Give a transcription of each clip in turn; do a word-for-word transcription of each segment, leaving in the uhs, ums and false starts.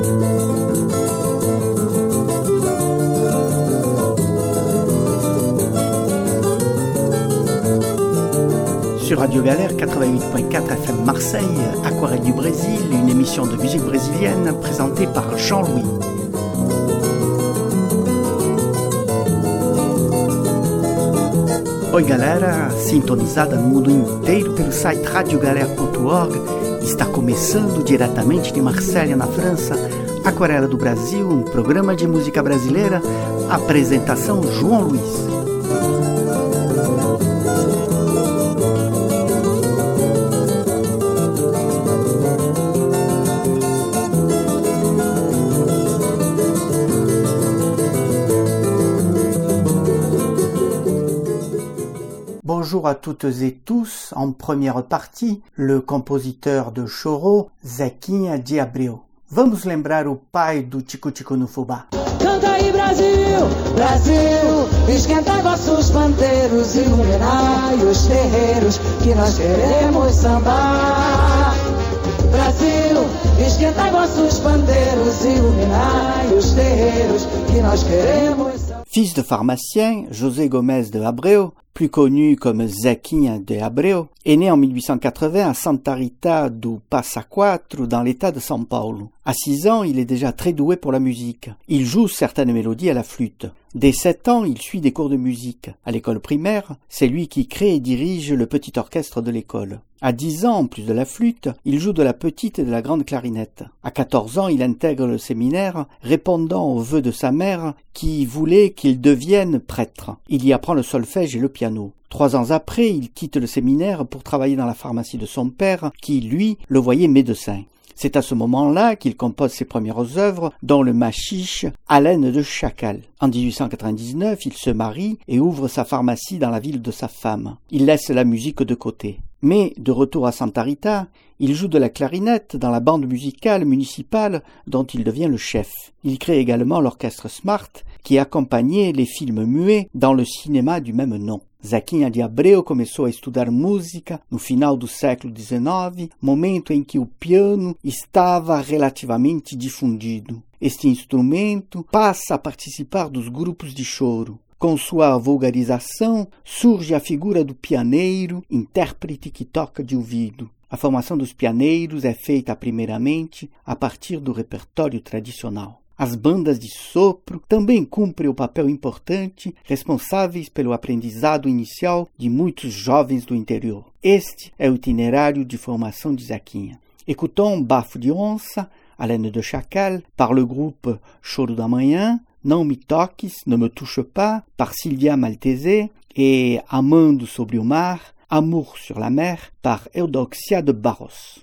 Sur Radio Galère quatre-vingt-huit point quatre F M Marseille, Aquarelle du Brésil, une émission de musique brésilienne présentée par Jean-Louis. Oi galera, sintonizada no mundo inteiro pelo site radio galera ponto org, está começando diretamente de Marselha, na França, Aquarela do Brasil, um programa de música brasileira, apresentação João Luiz. Bonjour à toutes et tous. En première partie, le compositeur de choro, Zequinha de Abreu. Vamos lembrar o pai do Tico Tico no Fubá. Canta aí Brasil, Brasil, esquenta vossos pandeiros, iluminai os terreiros que nós queremos sambar. Brasil, esquenta vossos pandeiros, iluminai os terreiros que nós queremos sambar. Fils de pharmacien, José Gomes de Abreu, plus connu comme Zequinha de Abreu, est né en mille huit cent quatre-vingts à Santa Rita do Passa Quatro, dans l'état de São Paulo. À six ans, il est déjà très doué pour la musique. Il joue certaines mélodies à la flûte. Dès sept ans, il suit des cours de musique. À l'école primaire, c'est lui qui crée et dirige le petit orchestre de l'école. À dix ans, en plus de la flûte, il joue de la petite et de la grande clarinette. À quatorze ans, il intègre le séminaire, répondant aux vœux de sa mère qui voulait qu'il devienne prêtre. Il y apprend le solfège et le piano. Trois ans après, il quitte le séminaire pour travailler dans la pharmacie de son père, qui, lui, le voyait médecin. C'est à ce moment-là qu'il compose ses premières œuvres, dont le machiche Haleine de Chacal. En dix-huit cent quatre-vingt-dix-neuf, il se marie et ouvre sa pharmacie dans la ville de sa femme. Il laisse la musique de côté. Mais, de retour à Santa Rita, il joue de la clarinette dans la bande musicale municipale dont il devient le chef. Il crée également l'orchestre Smart, qui accompagnait les films muets dans le cinéma du même nom. Zequinha de Abreu começou a estudar música no final do século dezenove, momento em que o piano estava relativamente difundido. Este instrumento passa a participar dos grupos de choro. Com sua vulgarização, surge a figura do pianeiro, intérprete que toca de ouvido. A formação dos pianeiros é feita primeiramente a partir do repertório tradicional. As bandas de sopro também cumprem o papel importante, responsáveis pelo aprendizado inicial de muitos jovens do interior. Este é o itinerário de formação de Zequinha. Écoutons Bafo de Onça, Haleine de Chacal, par le groupe Choro da Manhã, Não Me Toques, Ne Me Touche Pas, par Silvia Maltese, et Amando sobre o Mar, Amour sur la mer, par Eudoxia de Barros.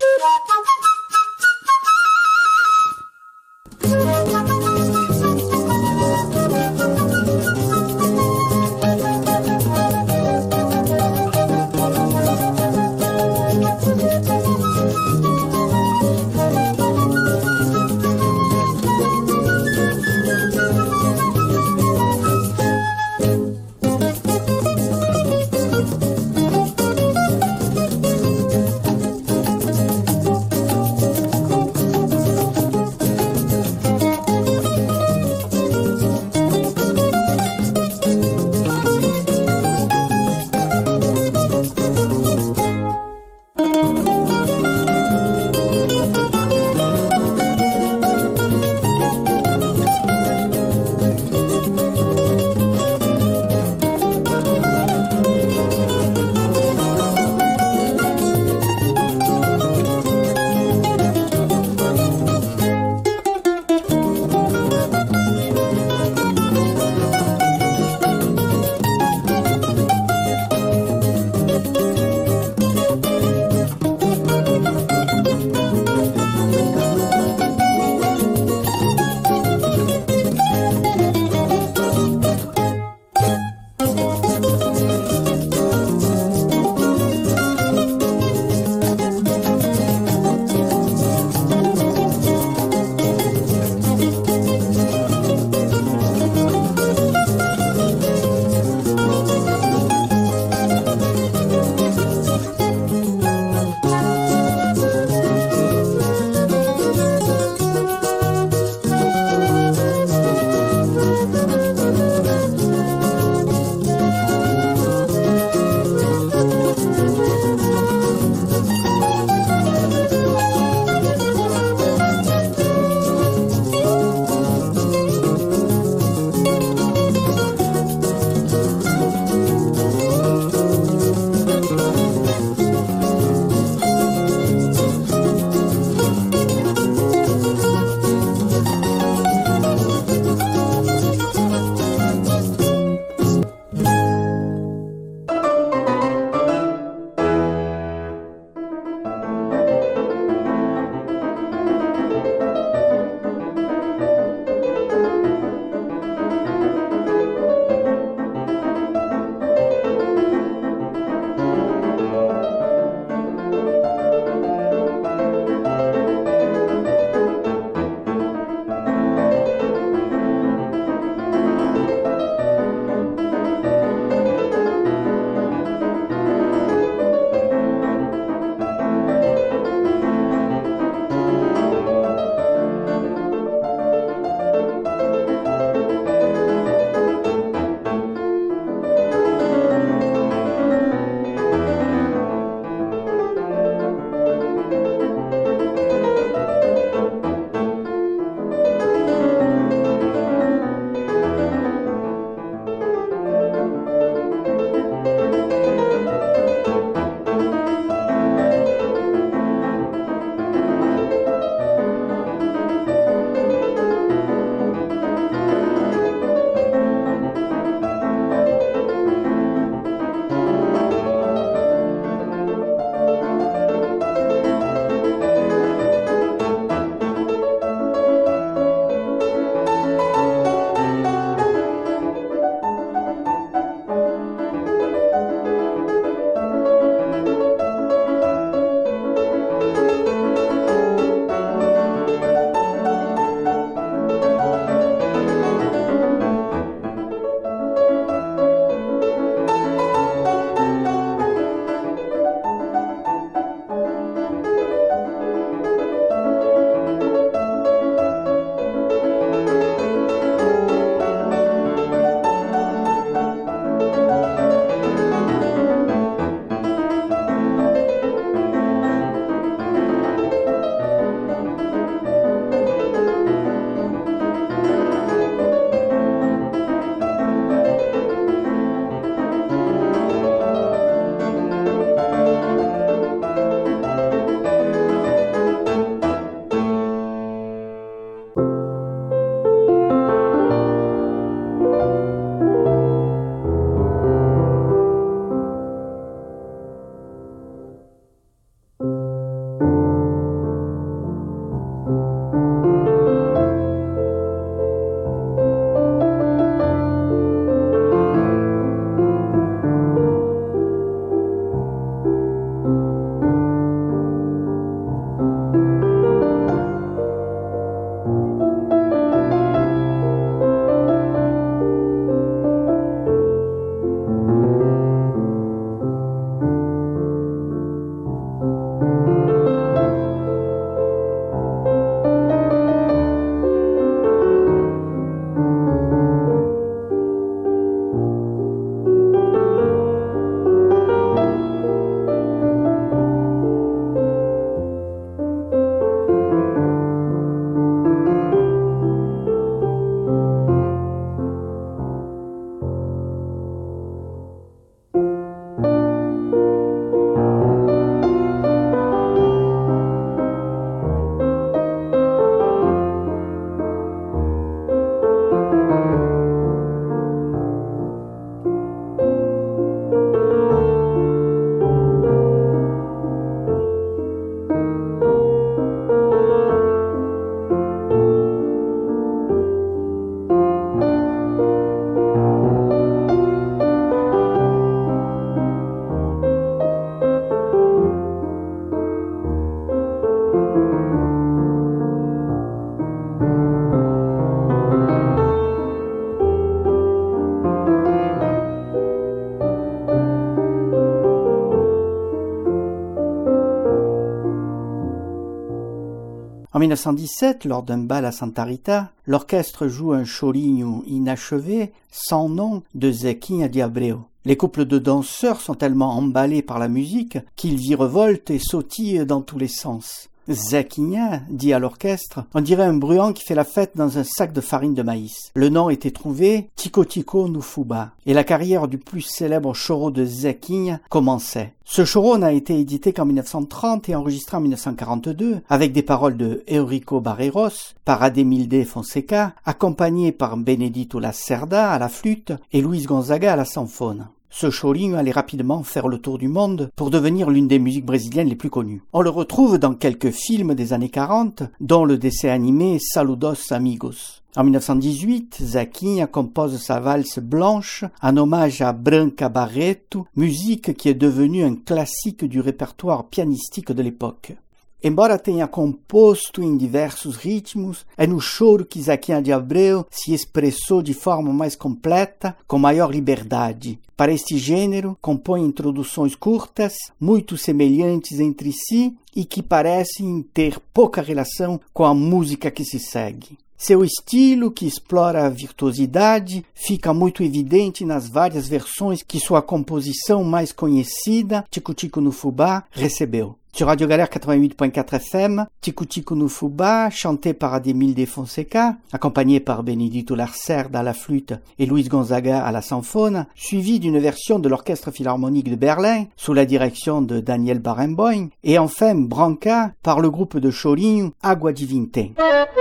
En mille neuf cent dix-sept, lors d'un bal à Santa Rita, l'orchestre joue un chorinho inachevé, sans nom, de Zequinha de Abreu. Les couples de danseurs sont tellement emballés par la musique qu'ils virevoltent et sautillent dans tous les sens. Zequinha dit à l'orchestre, on dirait un bruant qui fait la fête dans un sac de farine de maïs. Le nom était trouvé Tico Tico no Fubá, et la carrière du plus célèbre choro de Zequinha commençait. Ce choro n'a été édité qu'en mille neuf cent trente et enregistré en mille neuf cent quarante-deux, avec des paroles de Eurico Barreiros, par Ademilde Fonseca, accompagné par Benedito Lacerda à la flûte et Luis Gonzaga à la sanfone. Ce chorinho allait rapidement faire le tour du monde pour devenir l'une des musiques brésiliennes les plus connues. On le retrouve dans quelques films des années quarante, dont le dessin animé Saludos Amigos. En mille neuf cent dix-huit, Zequinha compose sa valse blanche en hommage à Branca Barreto, musique qui est devenue un classique du répertoire pianistique de l'époque. Embora tenha composto em diversos ritmos, é no choro que Zequinha de Abreu se expressou de forma mais completa, com maior liberdade. Para este gênero, compõe introduções curtas, muito semelhantes entre si e que parecem ter pouca relação com a música que se segue. Seu estilo, que explora a virtuosidade, fica muito evidente nas várias versões que sua composição mais conhecida, Tico Tico no Fubá, recebeu. Sur Radio Galère quatre-vingt-huit point quatre F M, Tico Tico no Fubá, chanté par Ademilde Fonseca, accompagné par Benedito Lacerda à la flûte et Luis Gonzaga à la sanfone, suivi d'une version de l'Orchestre Philharmonique de Berlin, sous la direction de Daniel Barenboim, et enfin Branca par le groupe de chorinho Água de Vintém.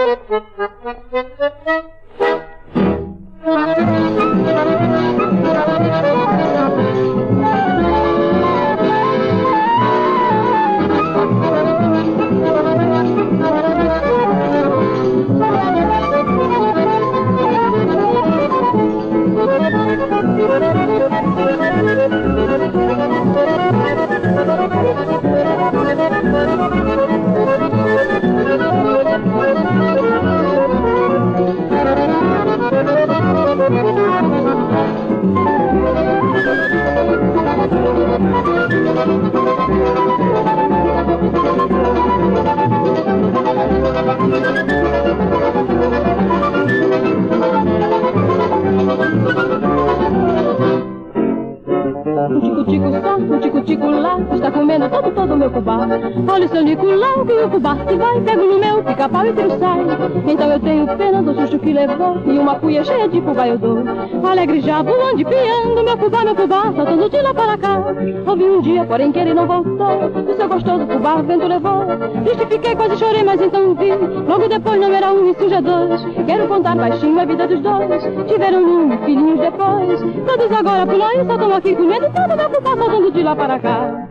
Um tico-tico só, um tico-tico lá, está comendo todo, todo o meu fubá. Olha o seu Nicolau, que o fubá se vai, pego no meu pica-pau e tiro sai. Então eu tenho pena do susto que levou, e uma cuia cheia de fubá eu dou. Alegre já voando e piando, meu fubá, meu fubá, saltando de lá para cá. Ouvi um dia, porém que ele não voltou, o seu gostoso fubá o vento levou. Triste fiquei, quase chorei, mas então vi, logo depois não era um, isso já dois. Quero contar baixinho a vida dos dois, tiveram um filhinhos depois. Todos agora pulam e saltam aqui comendo, todo meu fubá saltando de lá para cá.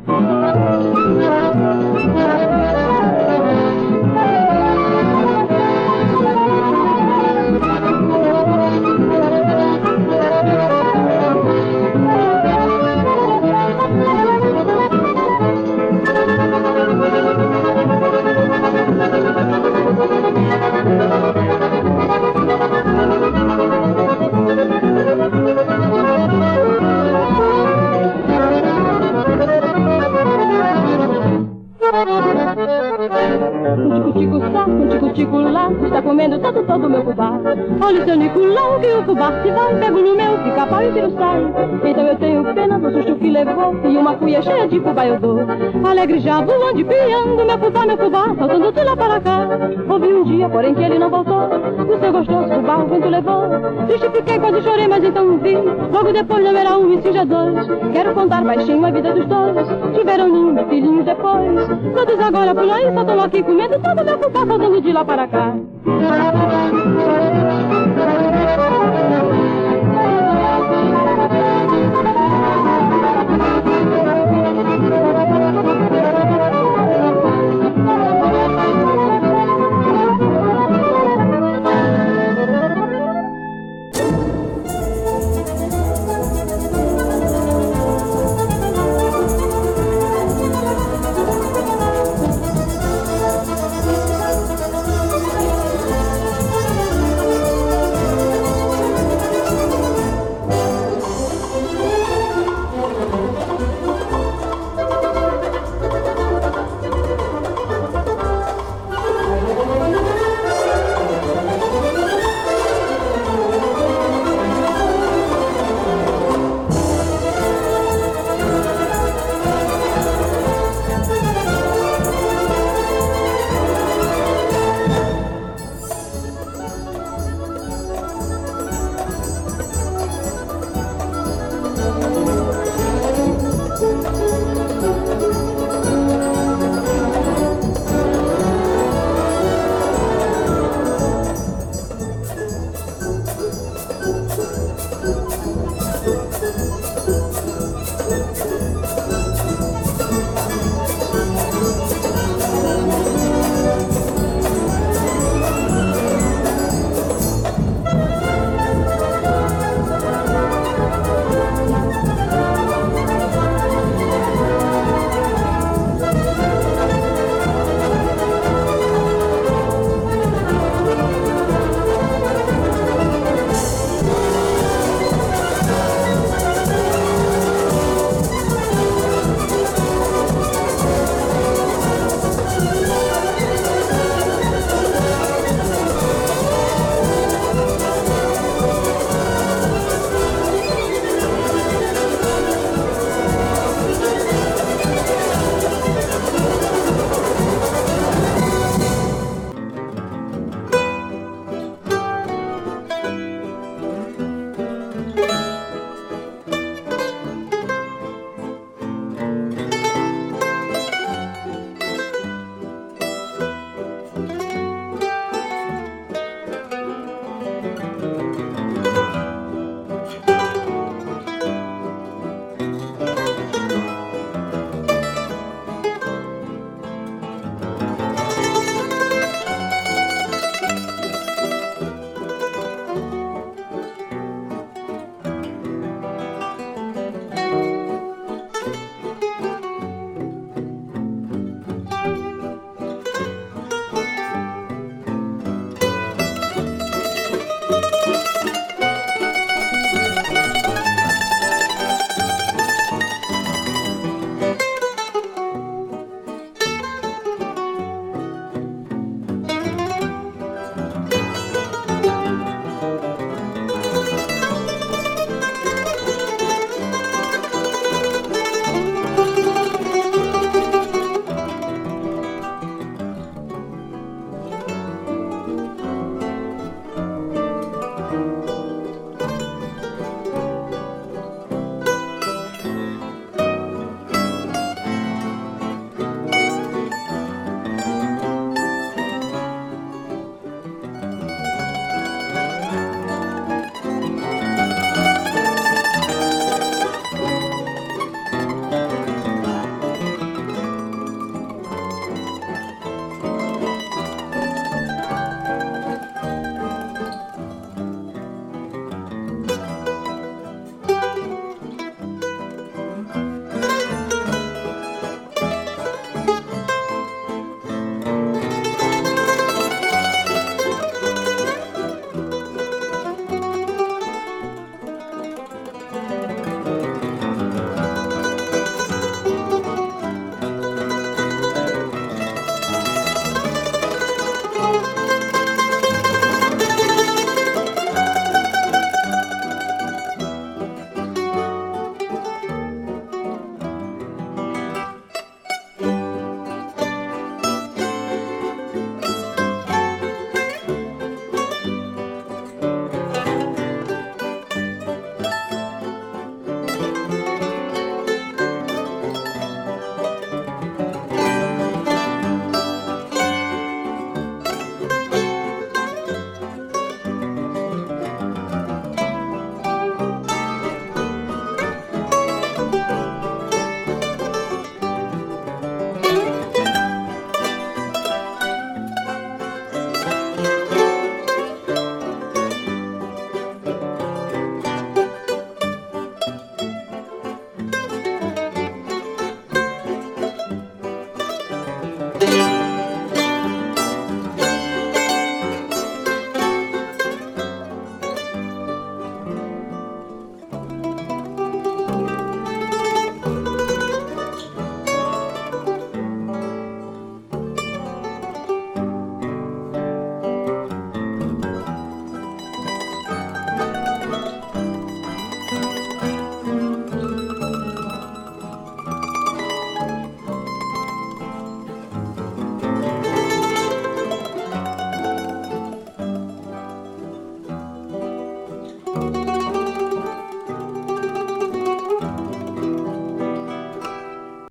Um tico-tico só, um tico-tico lá, está comendo todo, todo o meu fubá. Olha o seu Nicolau, que o fubá se vai, pego no meu pica-pau e tiro sai. Então eu tenho pena do susto que levou, e uma cuia cheia de fubá eu dou. Alegre já voando e piando, meu fubá, meu fubá, saltando de lá para cá. Ouvi um dia, porém que ele não voltou, o seu gostoso fubá o vento levou. Triste fiquei, quase chorei, mas então vi, logo depois não era um, isso já dois. Quero contar baixinho a vida dos dois, tiveram um filhinhos depois. Todos agora pulam e saltam aqui comendo, todo meu fubá saltando de lá para cá.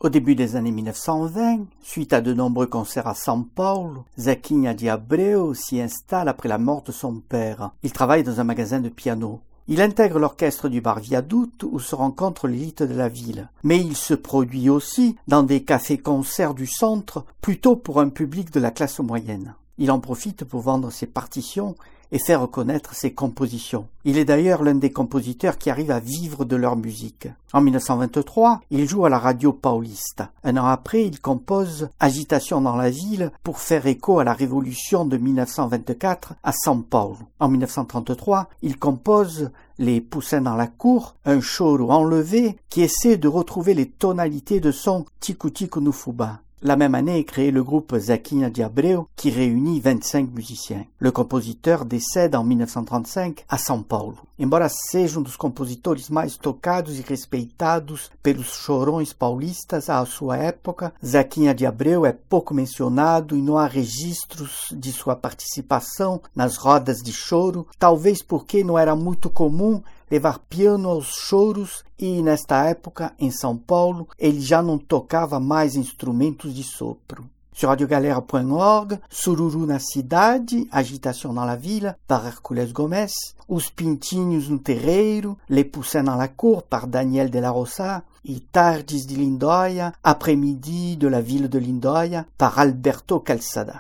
Au début des années mille neuf cent vingt, suite à de nombreux concerts à São Paulo, Zequinha de Abreu s'y installe après la mort de son père. Il travaille dans un magasin de piano. Il intègre l'orchestre du bar Viaduct où se rencontre l'élite de la ville. Mais il se produit aussi dans des cafés-concerts du centre, plutôt pour un public de la classe moyenne. Il en profite pour vendre ses partitions et faire connaître ses compositions. Il est d'ailleurs l'un des compositeurs qui arrivent à vivre de leur musique. En mille neuf cent vingt-trois, il joue à la radio Paulista. Un an après, il compose Agitation dans la ville pour faire écho à la révolution de mille neuf cent vingt-quatre à São Paulo. En mille neuf cent trente-trois, il compose Les Poussins dans la cour, un choro enlevé qui essaie de retrouver les tonalités de son Tico Tico no Fubá. La même année est créé le groupe Zequinha de Abreu qui réunit vingt-cinq musiciens. Le compositeur décède en mille neuf cent trente-cinq a São Paulo. Embora seja um dos compositores mais tocados e respeitados pelos chorões paulistas à sua época, Zequinha de Abreu é pouco mencionado e não há registros de sua participação nas rodas de choro, talvez porque não era muito comum levar piano aos choros e, nesta época, em São Paulo, ele já não tocava mais instrumentos de sopro. Sur radiogalera ponto org, Sururu na cidade, Agitação na la ville, par Hércules Gomes, Os Pintinhos no terreiro, Les Poussins dans la cour, par Daniel de la Roça, e Tardes de Lindóia, Après-midi de la ville de Lindóia, par Alberto Calçada.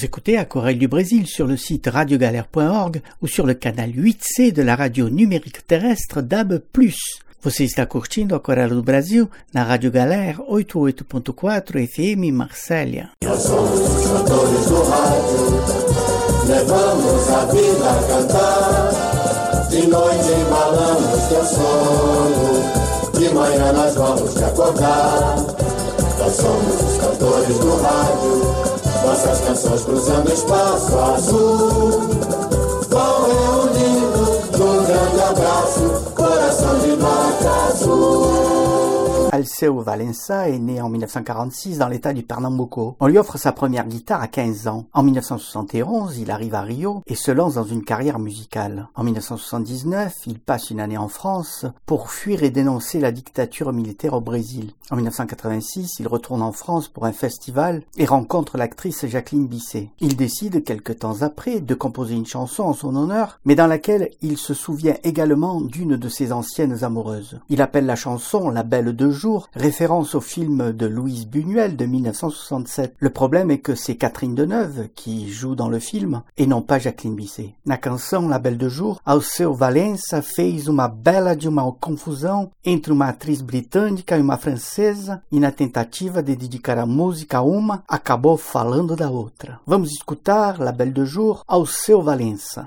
Vous écoutez Aquarelle du Brésil sur le site radio galère point org ou sur le canal huit C de la radio numérique terrestre D A B plus. Você está curtindo Aquarela do Brasil na Rádio Galera oitenta e oito ponto quatro F M Marsella. Nós somos os cantores do rádio, levamos a vida a cantar. De noite embalamos teu sono, de manhã nós vamos te acordar. Nós somos os cantores do rádio, nossas canções cruzando espaço azul. Vão reunindo num grande abraço, coração de nota azul. Alceu Valença est né en mille neuf cent quarante-six dans l'état du Pernambuco. On lui offre sa première guitare à quinze ans. En mille neuf cent soixante et onze, il arrive à Rio et se lance dans une carrière musicale. En mille neuf cent soixante-dix-neuf, il passe une année en France pour fuir et dénoncer la dictature militaire au Brésil. En mille neuf cent quatre-vingt-six, il retourne en France pour un festival et rencontre l'actrice Jacqueline Bisset. Il décide, quelque temps après, de composer une chanson en son honneur, mais dans laquelle il se souvient également d'une de ses anciennes amoureuses. Il appelle la chanson La Belle de Jour, référence au film de Louise Buñuel de mille neuf cent soixante-sept. Le problème est que c'est Catherine Deneuve qui joue dans le film et non pas Jacqueline Bisset. Na canção La Belle de Jour, Alceu Valença fez uma bela de uma confusão entre uma atriz britânica e uma francesa e na tentativa de dedicar a música a uma, acabou falando da outra. Vamos escutar La Belle de Jour, Alceu Valença.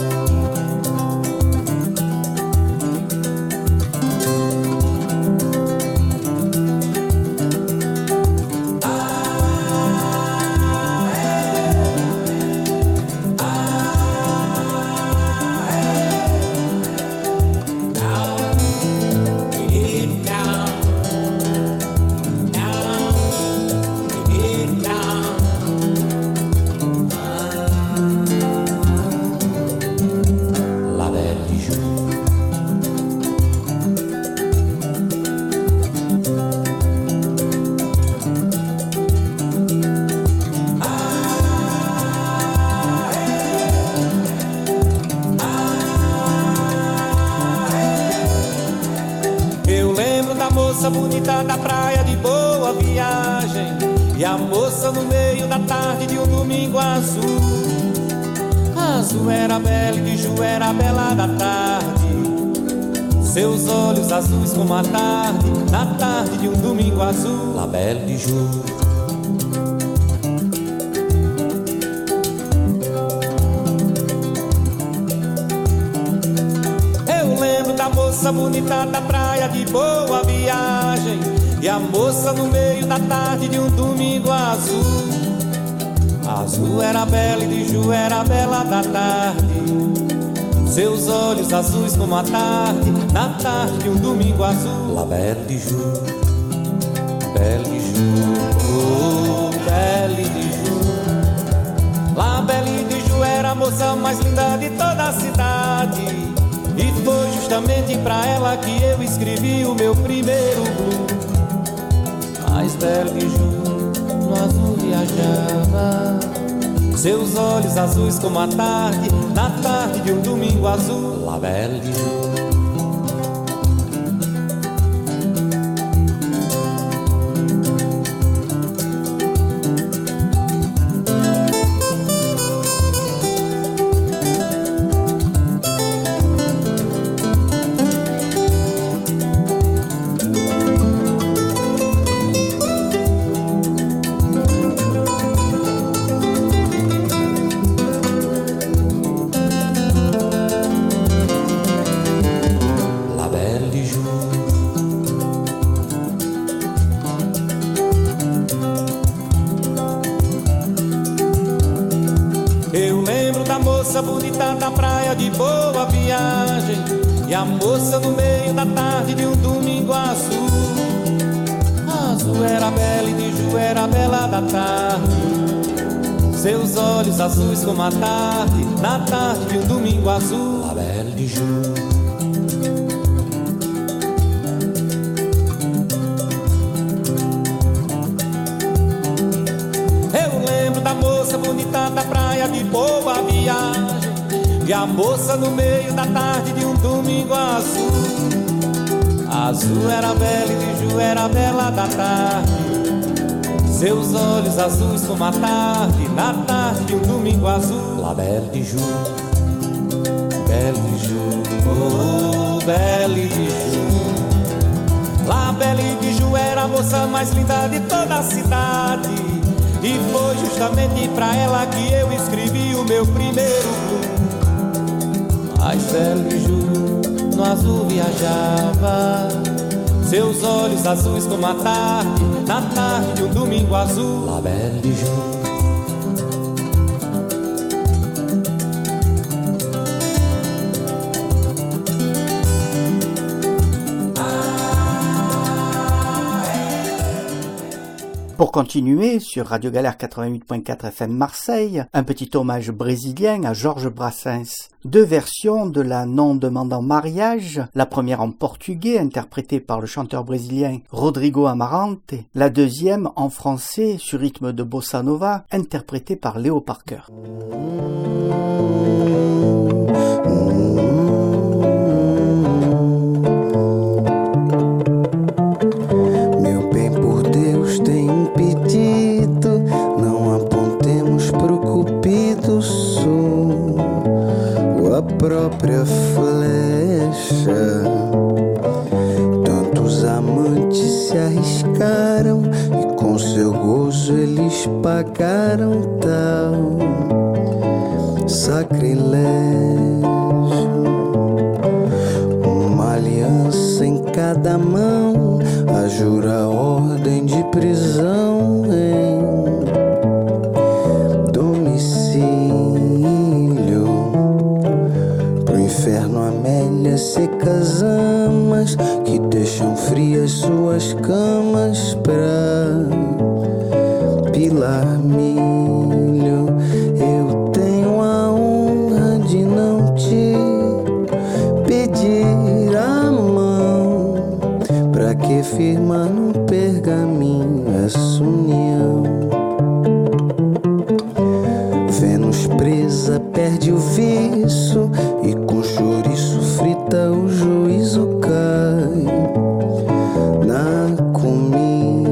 Bonita da praia de Boa Viagem, e a moça no meio da tarde de um domingo azul. Azul era bela e de Ju era bela da tarde, seus olhos azuis como a tarde, na tarde de um domingo azul. La Belle de Ju. Moça bonita da praia de Boa Viagem, e a moça no meio da tarde de um domingo azul. Azul era bela e de Ju era bela da tarde, seus olhos azuis como a tarde, na tarde de um domingo azul. La Belle de Ju, Belle de Ju, oh, Belle de Ju. La Belle de Ju era a moça mais linda de toda a cidade, e foi justamente pra ela que eu escrevi o meu primeiro blues. Mais Belle de Ju, no azul viajava, seus olhos azuis como a tarde, na tarde de um domingo azul. La Belle de Ju. Bonita da praia de Boa Viagem, e a moça no meio da tarde de um domingo azul. Azul era bela e de Ju era bela da tarde, seus olhos azuis como a tarde, na tarde de um domingo azul. La Belle de Ju. Eu lembro da moça bonita da praia de Boa Viagem, e a moça no meio da tarde de um domingo azul. Azul era bela e de Ju era bela da tarde, seus olhos azuis como a tarde, na tarde de um domingo azul. La Belle de Jour, Belle de Jour, oh, Belle de Jour. La Belle de Jour era a moça mais linda de toda a cidade, e foi justamente pra ela que eu escrevi o meu primeiro blues. Mas Belle de Jour no azul viajava, seus olhos azuis como a tarde, na tarde de um domingo azul. La Belle de Jour. Pour continuer, sur Radio Galère quatre-vingt-huit point quatre F M Marseille, un petit hommage brésilien à Georges Brassens. Deux versions de la Non demandant mariage, la première en portugais interprétée par le chanteur brésilien Rodrigo Amarante, la deuxième en français sur rythme de bossa nova interprétée par Léo Parker. Própria flecha, tantos amantes se arriscaram e com seu gozo eles pagaram tal sacrilégio. Uma aliança em cada mão, a jura ordem de prisão em inferno, Amélia, secas amas que deixam frias suas camas pra pilar milho. Eu tenho a honra de não te pedir a mão, pra que firmar num pergaminho essa união. Vênus presa perde o viço e com chouriço frita o juízo cai na comida.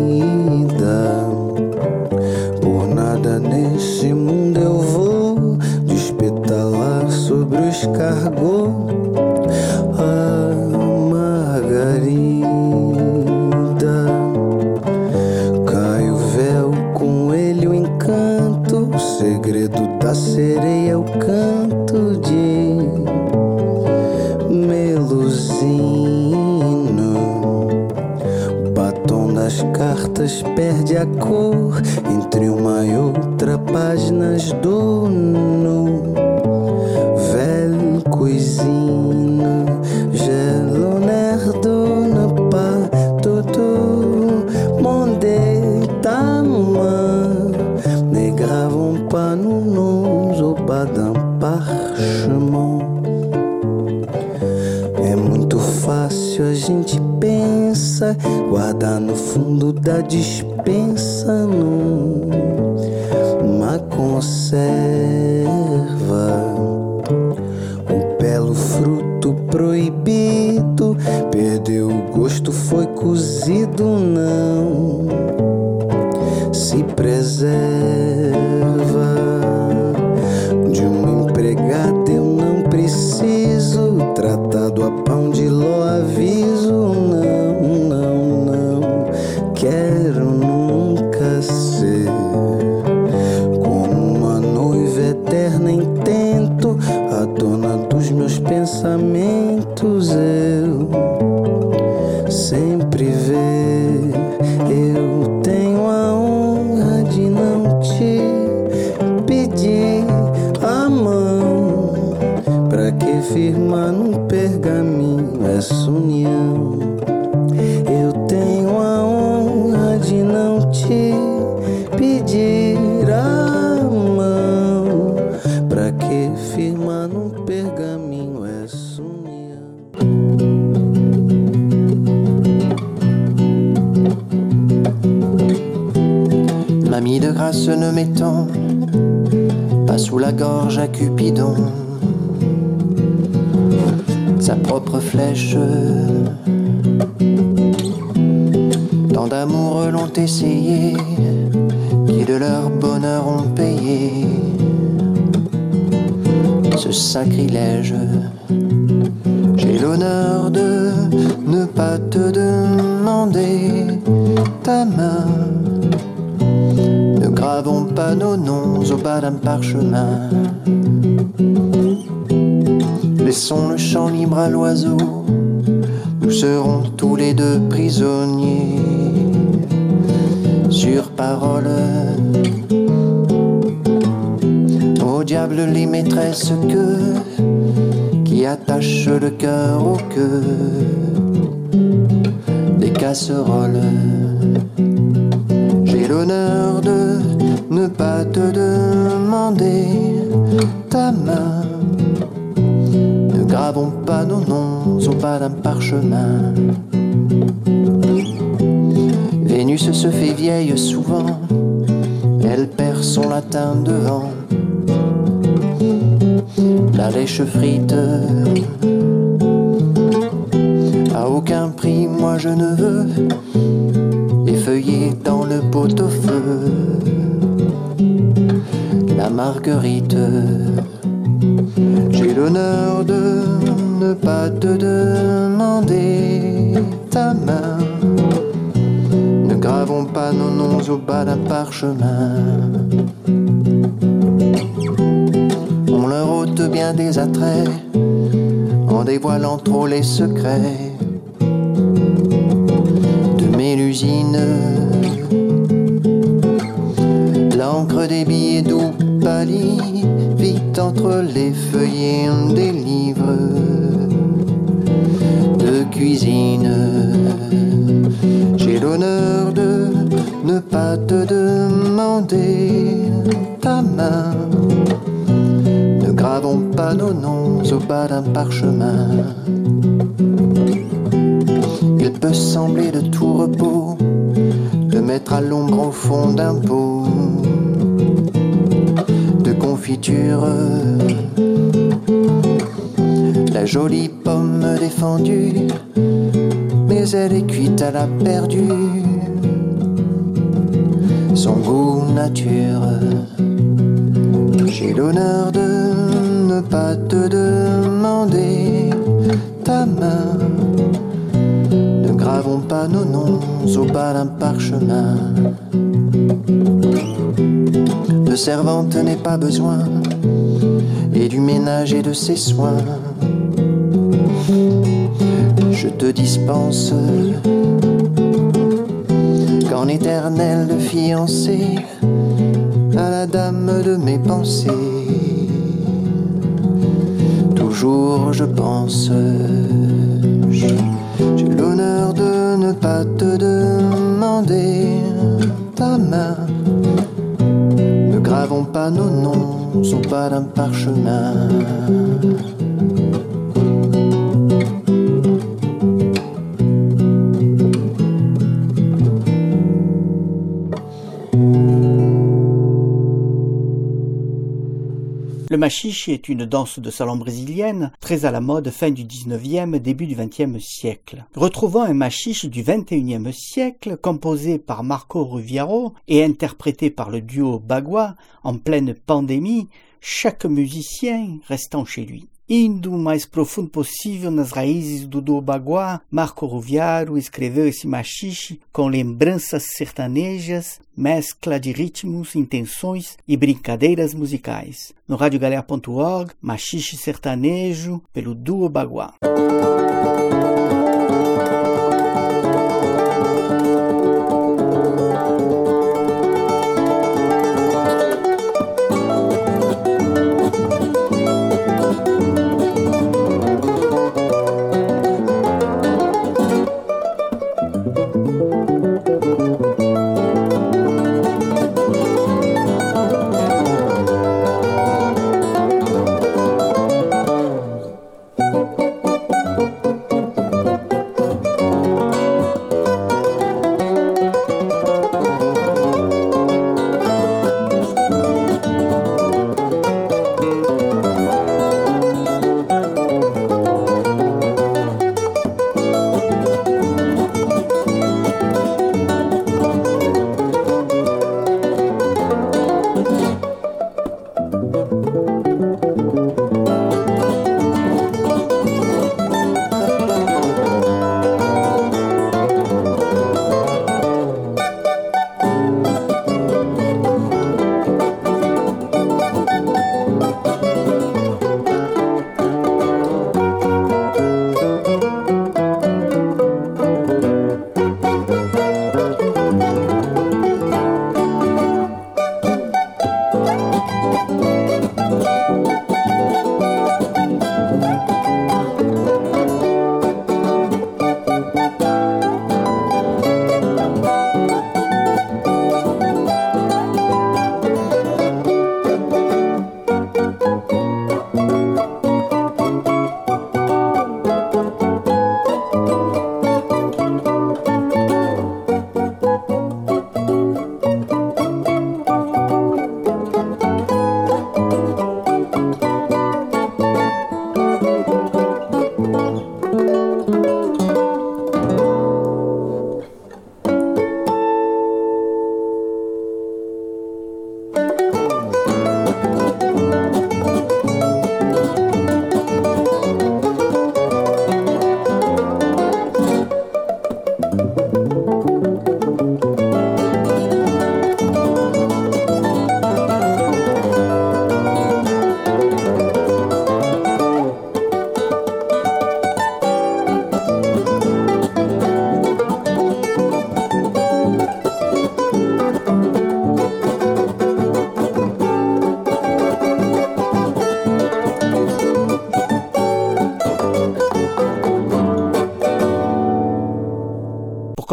Por nada nesse mundo eu vou despetalar sobre o escargot a margarida. Cai o véu, com ele o encanto, o segredo da sereia é o canto de Melusino. O batom das cartas perde a cor entre uma e outra páginas do nu. Velho coisino, gelo nerdona pa tudo monde tama negravam pa no nos ou badam parchemont. É muito fácil, a gente pensa, guardar no fundo da dispensa numa conserva. O belo fruto proibido perdeu o gosto, foi cozido, não se preserva. De uma empregada eu não preciso, tratado a pão de ló aviso. Não, não, não quero nunca ser como uma noiva eterna, intento a dona dos meus pensamentos. Eu sempre ver, eu tenho a honra de não te pedir a mão, pra que firmar num pergaminho essa união. Eu tenho a honra de não te pedir a mão, pra que firmar num pergaminho essa união. Mamie de grâce, ne mettons pas sous la gorge à Cupidon sa propre flèche. tant d'amoureux l'ont essayé, qui de leur bonheur ont payé ce sacrilège. J'ai l'honneur de ne pas te demander ta main. Ne gravons pas nos noms au bas d'un parchemin. Laissons le champ libre à l'oiseau, nous serons tous les deux prisonniers. Sur parole, au diable les maîtresses que qui attachent le cœur au queue des casseroles. J'ai l'honneur de ne pas te demander ta main. Ne gravons pas nos noms au bas d'un parchemin. Vénus se fait vieille souvent, elle perd son latin devant la lèche frite. À aucun prix moi je ne veux effeuiller dans le pot-au-feu la marguerite. J'ai l'honneur de ne pas te demander ta main. Ne gravons pas nos noms au bas d'un parchemin. On leur ôte bien des attraits en dévoilant trop les secrets de Mélusine. L'encre des billets doux pâlit vite entre les feuillets des livres de cuisine. J'ai l'honneur de ne pas te demander ta main. Ne gravons pas nos noms au bas d'un parchemin. Il peut sembler de tout repos de mettre à l'ombre au fond d'un pot de confiture la jolie pomme défendue, mais elle est cuite à la perdue, son goût nature. J'ai l'honneur de ne pas te demander ta main. Ne gravons pas nos noms au bas d'un parchemin. De servante n'est pas besoin, et du ménage et de ses soins. Je te dispense qu'en éternel fiancé à la dame de mes pensées. Toujours je pense, j'ai l'honneur de ne pas te demander ta main. Ne gravons pas nos noms au bas d'un parchemin. Le machixe est une danse de salon brésilienne très à la mode fin du dix-neuvième, début du vingtième siècle. Retrouvons un machixe du vingt et unième siècle composé par Marco Ruviaro et interprété par le duo Bagua en pleine pandémie, chaque musicien restant chez lui. Indo o mais profundo possível nas raízes do duo Bagua, Marco Ruviaro escreveu esse machixe com lembranças sertanejas, mescla de ritmos, intenções e brincadeiras musicais. No rádio galera ponto org, machixe sertanejo pelo duo Bagua.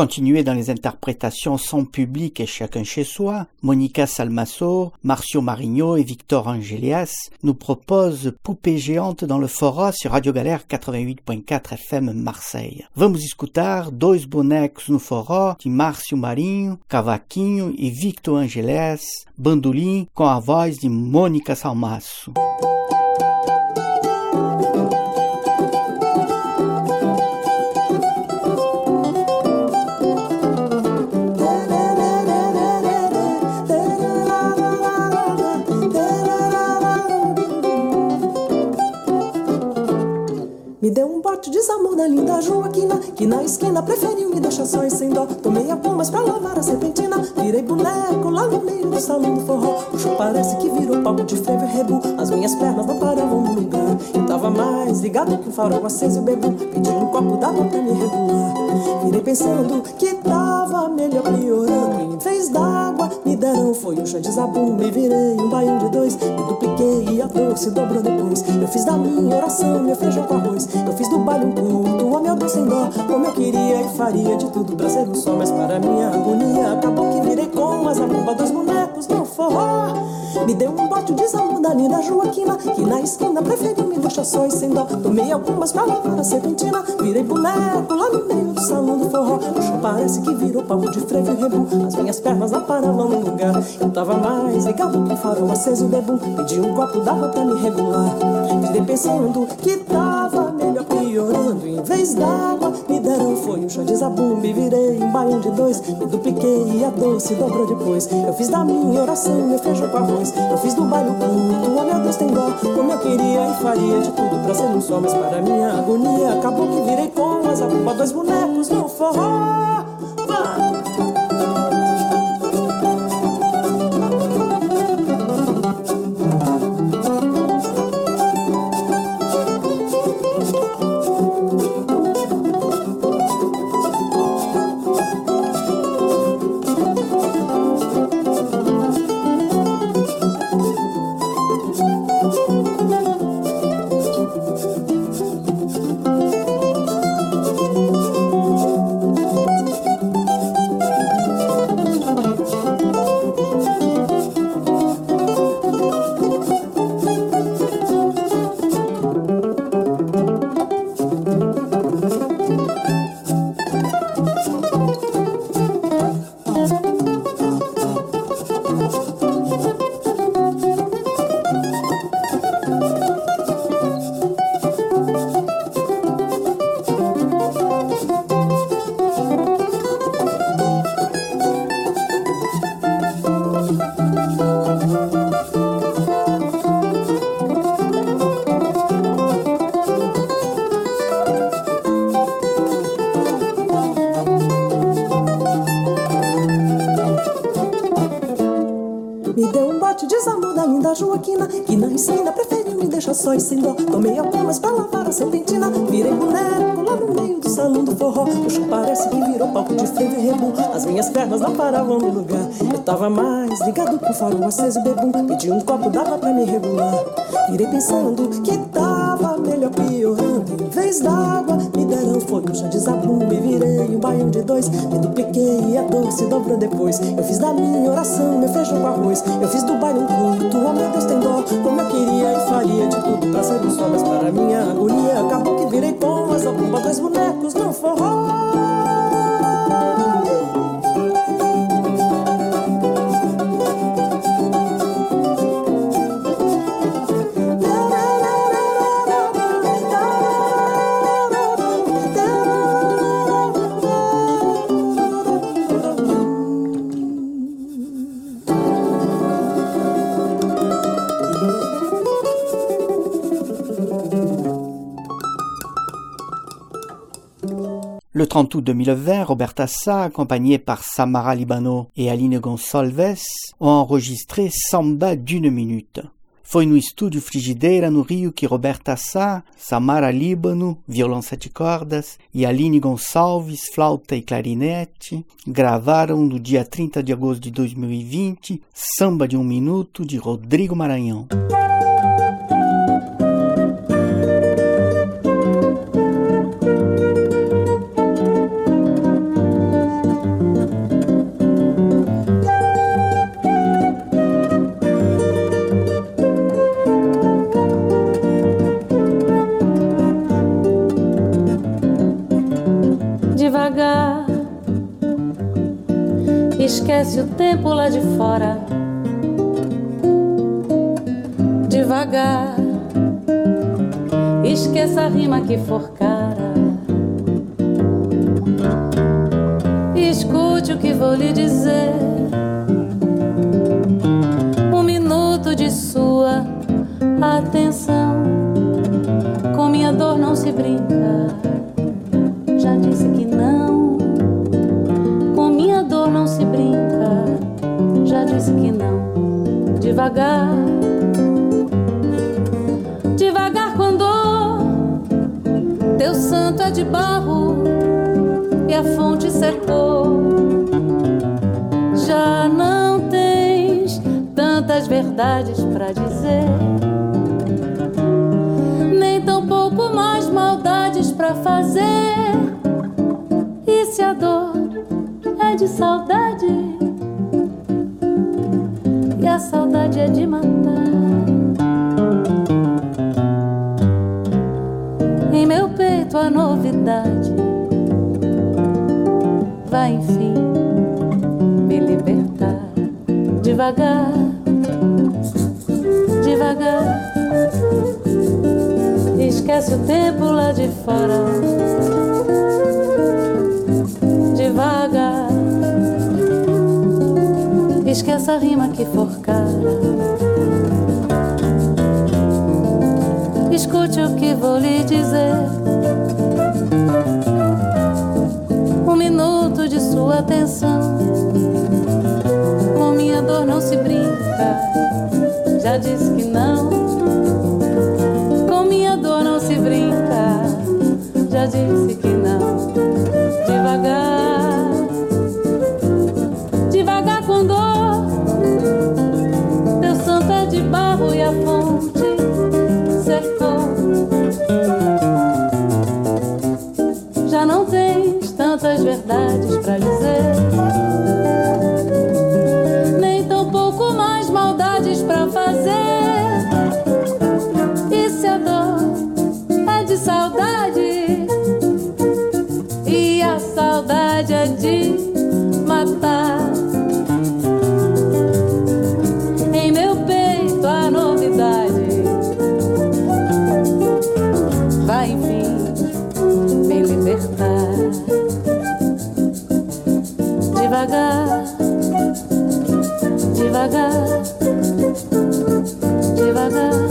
continuer dans les interprétations sans public et chacun chez soi, Monica Salmasso, Marcio Marigno et Victor Angelias nous proposent Poupée géante dans le Forró sur Radio Galère quatre-vingt-huit point quatre F M Marseille. Vamos escutar Dois Bonecos no Forró de Marcio Marinho, cavaquinho e Victor Angelias, bandolim com a voz de Mônica Salmasso. Me deu um bote de desamor da linda Joaquina, que na esquina preferiu me deixar só e sem dó. Tomei algumas pra lavar a serpentina, virei boneco lá no meio do salão do forró. O show parece que virou palco de frevo e rebu, as minhas pernas não paravam no lugar. Eu tava mais ligado que um farol aceso e o bebu, pedi um copo d'água pra me regular. Virei pensando que tava melhor piorando, em vez d'água me deram foi um chá de zabum. Me virei um baião de dois, me dupliquei e a dor se dobrou depois. Eu fiz da minha oração meu feijão com arroz, eu fiz do baile um culto, oh meu Deus sem dó. Como eu queria e faria de tudo pra ser um só, mas para minha agonia acabou que virei com as abumba dos bonecos no forró. Me deu um bote de desamor da linda Joaquina, que na esquina preferiu me deixar só e sem dó. Tomei algumas pra lavar a serpentina, virei boneco lá no meio do salão do forró. O show parece que virou palco de frevo e rebu, as minhas pernas não paravam no lugar. Eu tava mais ligado que um farol aceso e bebu, pedi um copo d'água pra me regular. Virei pensando que tava melhor piorando, em vez d'água me deram foi um chá de zabum. Me virei um baião de dois, me dupliquei e a dor se dobrou depois. Eu fiz da minha oração meu feijão com arroz, eu fiz do baile o culto, oh meu Deus tem dó. Como eu queria e faria de tudo pra ser um só, mas para minha agonia acabou que virei com as abumba dois bonecos no forró. Vai! Joaquina, que na esquina preferiu me deixar só e sem dó. Tomei algumas pra lavar a serpentina, virei boneco lá no meio do salão do forró. O show parece que virou palco de frevo e rebu, as minhas pernas não paravam no lugar. Eu tava mais ligado com o farol aceso e bebum, pedi um copo d'água pra me regular. Virei pensando que tava melhor piorando, em vez d'água me deram foi um chá de zabum. Me virei um baião de dois, me dupliquei e a dor se dobrou depois. Eu fiz da minha oração meu feijão com arroz, eu fiz do baile um culto, oh meu Deus tem dó. Como eu queria e faria de tudo pra ser um só, mas para minha agonia acabou que virei com as abumba dois bonecos no forró. Le trente août deux mille vingt, Roberta Sá, accompagnée par Samara Libano et Aline Gonçalves, ont enregistré Samba d'une minute. Foi no estúdio Frigideira, no Rio, que Roberta Sá, Samara Libano, violão sete cordas, e Aline Gonçalves, flauta e clarinete, gravaram no dia trinta de agosto de dois mil e vinte, Samba de um Minuto, de Rodrigo Maranhão. Esquece o tempo lá de fora. Devagar, esqueça a rima que for cara. Escute o que vou lhe dizer. Um minuto de sua atenção. Com minha dor não se brinca. Já disse que não. Com minha dor não se brinca. Já disse que não. Devagar, devagar com dor. Teu santo é de barro e a fonte secou. Já não tens tantas verdades pra dizer, nem tão pouco mais maldades pra fazer. E se a dor é de saudade e a saudade é de matar, em meu peito a novidade vai enfim me libertar. Devagar, devagar, esquece o tempo lá de fora. Devagar, esquece a rima que for cara. Escute o que vou lhe dizer. Um minuto de sua atenção. Com minha dor não se brinca. Já disse que não. Com minha dor não se brinca. Já disse que não. Devagar, devagar com dor. Teu santo é de barro e a fonte secou. Já não tens tantas verdades pra dizer, nem tão pouco mais maldades pra fazer. E se a dor é de saudade e a saudade é de matar, em meu peito a novidade vai enfim me libertar. Devagar, devagar, devagar.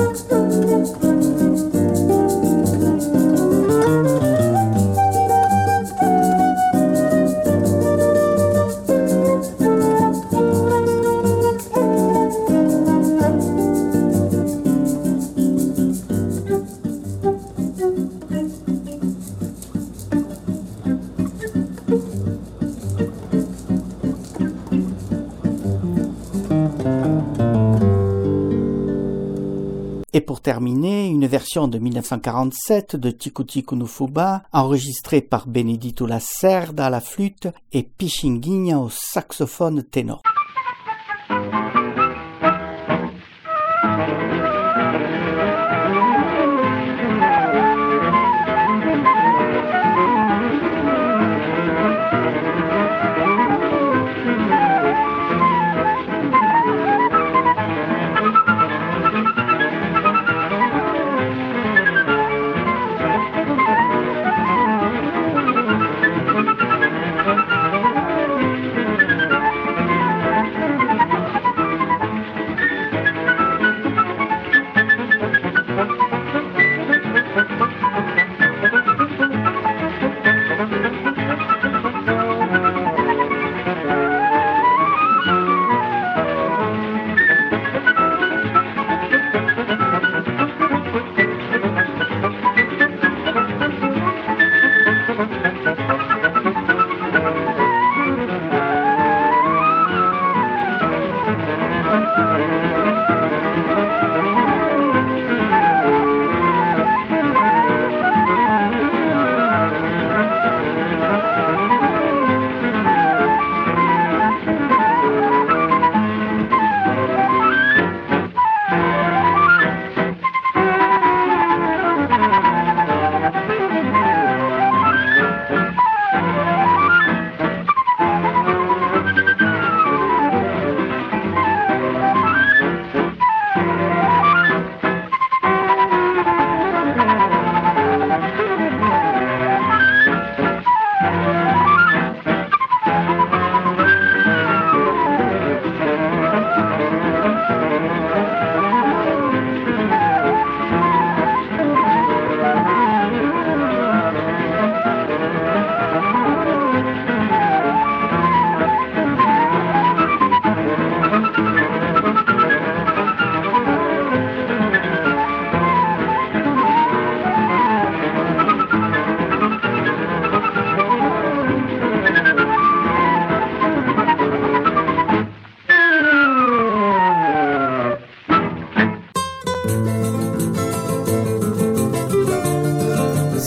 Et pour terminer, une version de mille neuf cent quarante-sept de Tico Tico no Fubá, enregistrée par Benedito Lacerda à la flûte et Pichinguinha au saxophone ténor.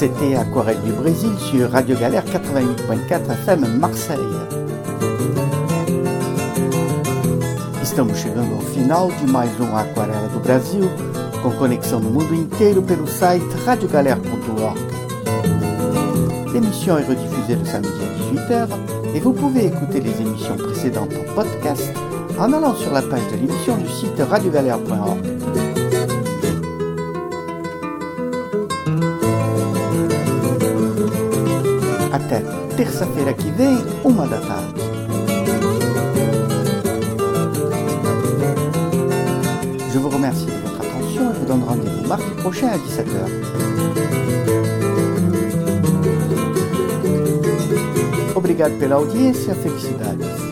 C'était Aquarelle du Brésil sur Radio Galère quatre-vingt-huit point quatre F M Marseille. Estamos chegando ao final de mais um Aquarela do Brasil, com conexão no mundo inteiro pelo site radio galère ponto org. L'émission est rediffusée le samedi à dix-huit heures et vous pouvez écouter les émissions précédentes en podcast en allant sur la page de l'émission du site radio galère point org. Até terça-feira que vem, uma da tarde. Je vous remercie de votre attention et vous donne rendez-vous mardi prochain à dix-sept heures. Obrigado pela audiência, felicidades.